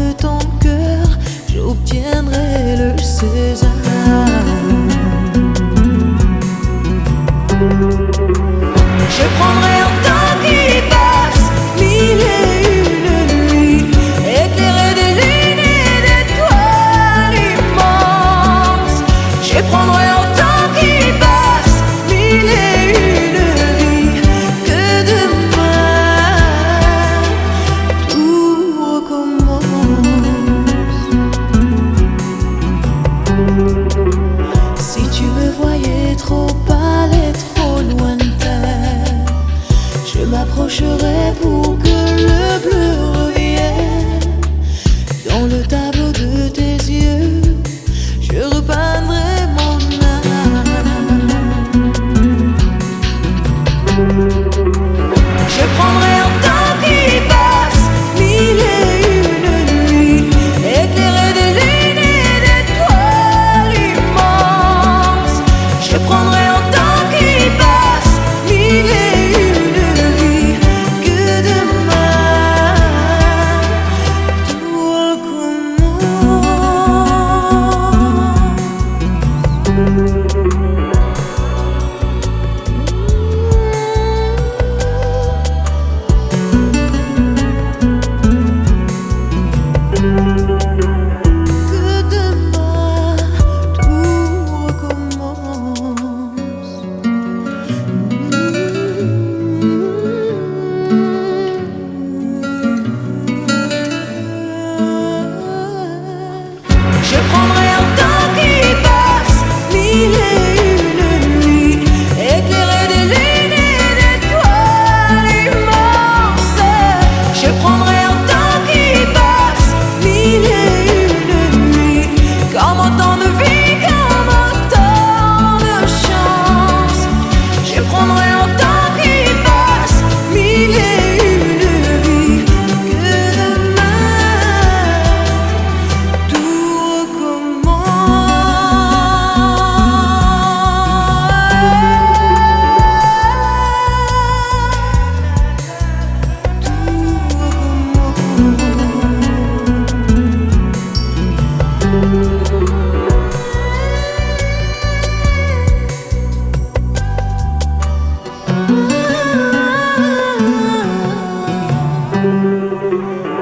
de ton cœur, j'obtiendrai le sésame. Je prendrai un temps qui passe, mille et une nuits, éclairé de lunes et d'étoiles immenses. Je prendrai un temps qui passe, mille et une vies, que demain tout recommence. Si tu me voyais trop pâle et trop lointain, je m'approcherai pour que le bleu revienne. Dans le tableau de tes yeux, je repeindrai mon âme. Je prendrai un temps qui passe, mille et une nuits, éclairé de lunes et d'étoiles immenses. Je prendrai un temps qui passe, mille et une vies, que demain tout recommence. Que demain tout recommence. Je prendrai un temps qui passe, mille et une nuits, éclairé de lunes et d'étoiles immenses. Je prendrai un temps qui passe, mille et une nuits, comme autant de vie, comme autant de chance. Je prendrai un temps qui passe, mille et une vies, que demain tout recommence. Tout recommence.